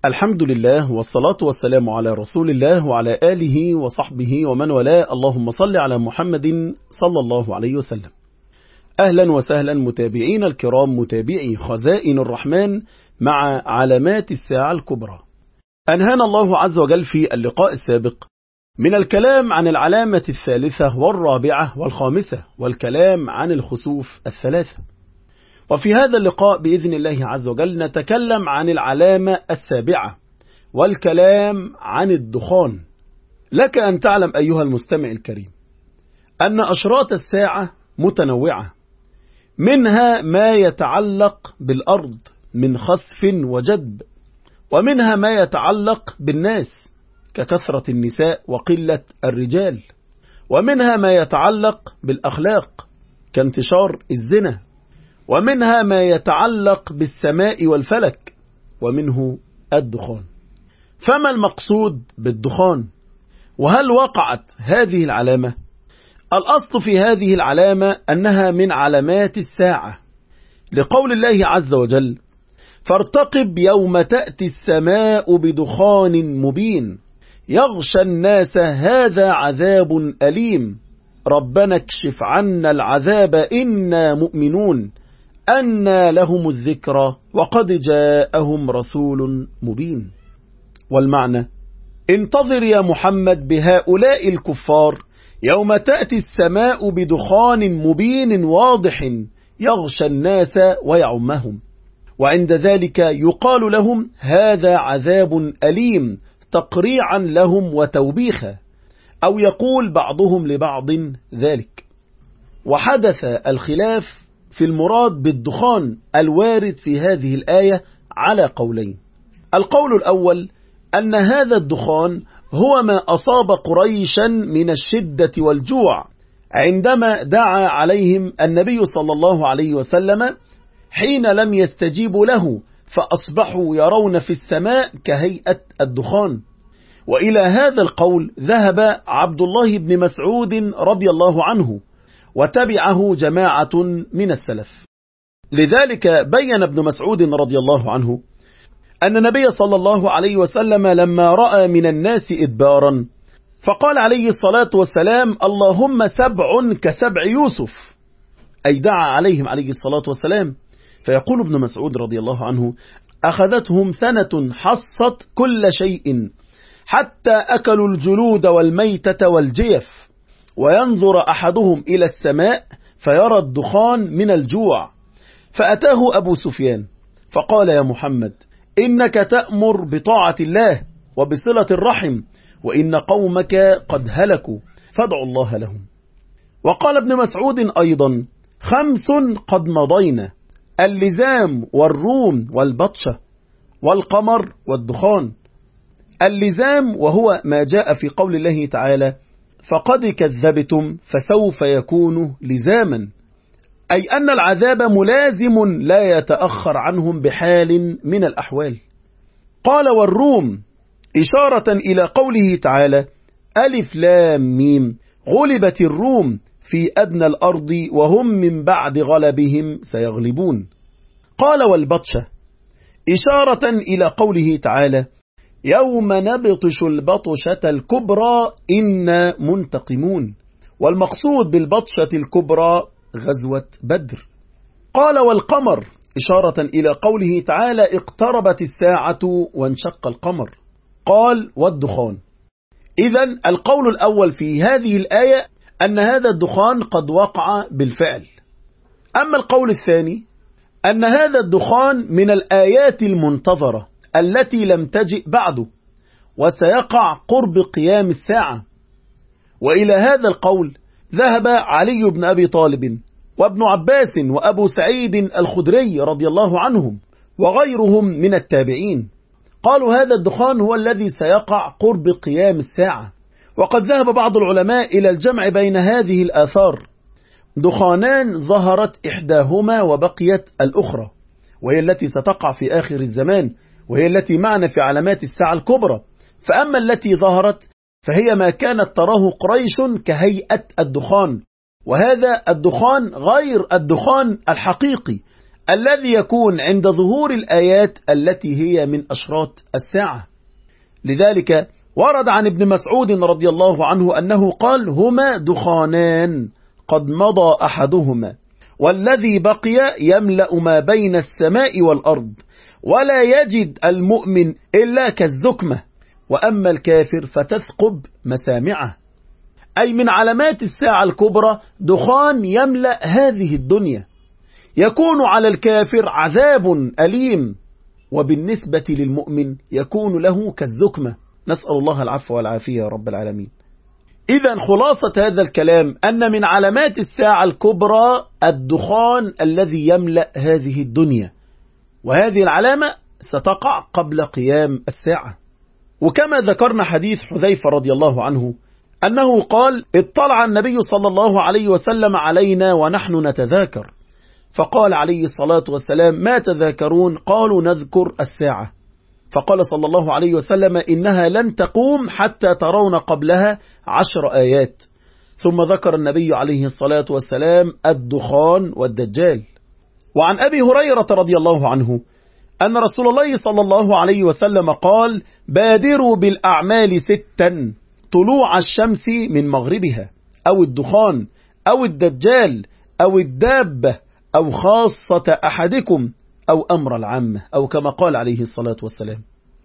الحمد لله والصلاة والسلام على رسول الله وعلى آله وصحبه ومن والاه. اللهم صل على محمد صلى الله عليه وسلم. أهلا وسهلا متابعين الكرام، متابعي خزائن الرحمن مع علامات الساعة الكبرى. أنهانا الله عز وجل في اللقاء السابق من الكلام عن العلامة الثالثة والرابعة والخامسة، والكلام عن الخسوف الثلاثة. وفي هذا اللقاء بإذن الله عز وجل نتكلم عن العلامة السابعة والكلام عن الدخان. لك أن تعلم أيها المستمع الكريم أن أشراط الساعة متنوعة، منها ما يتعلق بالأرض من خسف وجدب، ومنها ما يتعلق بالناس ككثرة النساء وقلة الرجال، ومنها ما يتعلق بالأخلاق كانتشار الزنا، ومنها ما يتعلق بالسماء والفلك، ومنه الدخان. فما المقصود بالدخان؟ وهل وقعت هذه العلامة؟ الأصل في هذه العلامة أنها من علامات الساعة، لقول الله عز وجل: فارتقب يوم تأتي السماء بدخان مبين يغشى الناس هذا عذاب أليم ربنا اكشف عنا العذاب إنا مؤمنون أنى لهم الذكرى وقد جاءهم رسول مبين. والمعنى: انتظر يا محمد بهؤلاء الكفار يوم تأتي السماء بدخان مبين واضح يغشى الناس ويعمهم، وعند ذلك يقال لهم هذا عذاب أليم تقريعا لهم وتوبيخا، أو يقول بعضهم لبعض ذلك. وحدث الخلاف في المراد بالدخان الوارد في هذه الآية على قولين. القول الأول أن هذا الدخان هو ما أصاب قريشا من الشدة والجوع عندما دعا عليهم النبي صلى الله عليه وسلم حين لم يستجيبوا له، فأصبحوا يرون في السماء كهيئة الدخان. وإلى هذا القول ذهب عبد الله بن مسعود رضي الله عنه، وتبعه جماعة من السلف. لذلك بين ابن مسعود رضي الله عنه أن النبي صلى الله عليه وسلم لما رأى من الناس إدبارا فقال عليه الصلاة والسلام: اللهم سبع كسبع يوسف، أي دعا عليهم عليه الصلاة والسلام. فيقول ابن مسعود رضي الله عنه: أخذتهم سنة حصت كل شيء حتى أكلوا الجلود والميتة والجيف، وينظر أحدهم إلى السماء فيرى الدخان من الجوع. فأتاه أبو سفيان فقال: يا محمد، إنك تأمر بطاعة الله وبصلة الرحم، وإن قومك قد هلكوا فادعوا الله لهم. وقال ابن مسعود أيضا: 5 قد مضينا: اللزام والروم والبطشة والقمر والدخان. اللزام وهو ما جاء في قول الله تعالى: فقد كذبتم فسوف يكون لزاما، أي أن العذاب ملازم لا يتأخر عنهم بحال من الأحوال. قال: والروم إشارة إلى قوله تعالى: ألف لام ميم غلبت الروم في أدنى الأرض وهم من بعد غلبهم سيغلبون. قال: والبطشة إشارة إلى قوله تعالى: يوم نبطش البطشة الكبرى إنا منتقمون. والمقصود بالبطشة الكبرى غزوة بدر. قال: والقمر إشارة إلى قوله تعالى: اقتربت الساعة وانشق القمر. قال: والدخان. إذن القول الأول في هذه الآية أن هذا الدخان قد وقع بالفعل. أما القول الثاني أن هذا الدخان من الآيات المنتظرة التي لم تجئ بعد، وسيقع قرب قيام الساعة. وإلى هذا القول ذهب علي بن أبي طالب وابن عباس وأبو سعيد الخدري رضي الله عنهم وغيرهم من التابعين. قالوا هذا الدخان هو الذي سيقع قرب قيام الساعة. وقد ذهب بعض العلماء إلى الجمع بين هذه الآثار: دخانان ظهرت إحداهما وبقيت الأخرى، وهي التي ستقع في آخر الزمان، وهي التي معنا في علامات الساعة الكبرى. فأما التي ظهرت فهي ما كانت تراه قريش كهيئة الدخان، وهذا الدخان غير الدخان الحقيقي الذي يكون عند ظهور الآيات التي هي من أشراط الساعة. لذلك ورد عن ابن مسعود رضي الله عنه أنه قال: هما دخانان قد مضى أحدهما والذي بقي يملأ ما بين السماء والأرض ولا يجد المؤمن إلا كالزكمة، وأما الكافر فتثقب مسامعه. أي من علامات الساعة الكبرى دخان يملأ هذه الدنيا، يكون على الكافر عذاب أليم، وبالنسبة للمؤمن يكون له كالزكمة. نسأل الله العفو والعافية يا رب العالمين. إذن خلاصة هذا الكلام أن من علامات الساعة الكبرى الدخان الذي يملأ هذه الدنيا، وهذه العلامة ستقع قبل قيام الساعة. وكما ذكرنا حديث حذيفة رضي الله عنه أنه قال: اطلع النبي صلى الله عليه وسلم علينا ونحن نتذاكر، فقال عليه الصلاة والسلام: ما تذاكرون؟ قالوا: نذكر الساعة. فقال صلى الله عليه وسلم: إنها لن تقوم حتى ترون قبلها 10 آيات. ثم ذكر النبي عليه الصلاة والسلام الدخان والدجال. وعن أبي هريرة رضي الله عنه أن رسول الله صلى الله عليه وسلم قال: بادروا بالأعمال 6: طلوع الشمس من مغربها، أو الدخان، أو الدجال، أو الدابة، أو خاصة أحدكم، أو أمر العامة، أو كما قال عليه الصلاة والسلام.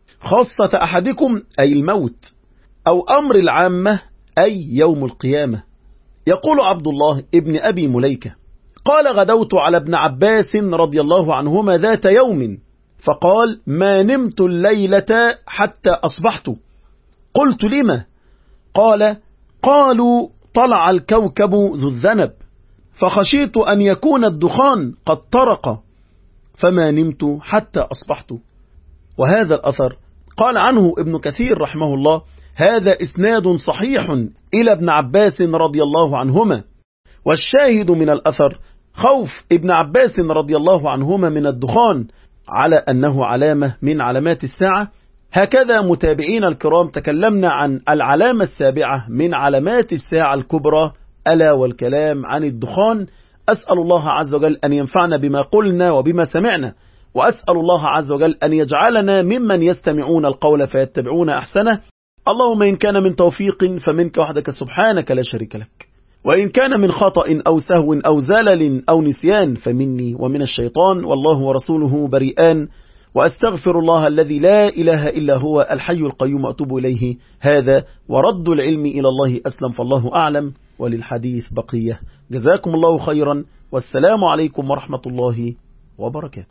خاصة أحدكم أي الموت، أو أمر العامة أي يوم القيامة. يقول عبد الله ابن أبي مليكة: قال: غدوت على ابن عباس رضي الله عنهما ذات يوم فقال: ما نمت الليلة حتى أصبحت. قلت: لما؟ قال: قالوا طلع الكوكب ذو الذنب فخشيت أن يكون الدخان قد طرق فما نمت حتى أصبحت. وهذا الأثر قال عنه ابن كثير رحمه الله: هذا إسناد صحيح إلى ابن عباس رضي الله عنهما. والشاهد من الأثر خوف ابن عباس رضي الله عنهما من الدخان على أنه علامة من علامات الساعة. هكذا متابعين الكرام تكلمنا عن العلامة السابعة من علامات الساعة الكبرى، ألا والكلام عن الدخان. أسأل الله عز وجل أن ينفعنا بما قلنا وبما سمعنا، وأسأل الله عز وجل أن يجعلنا ممن يستمعون القول فيتبعون أحسنه. اللهم إن كان من توفيق فمنك وحدك سبحانك لا شريك لك، وإن كان من خطأ أو سهو أو زلل أو نسيان فمني ومن الشيطان، والله ورسوله بريئان، وأستغفر الله الذي لا إله إلا هو الحي القيوم أتوب إليه. هذا ورد العلم إلى الله أسلم، فالله أعلم، وللحديث بقية. جزاكم الله خيرا، والسلام عليكم ورحمة الله وبركاته.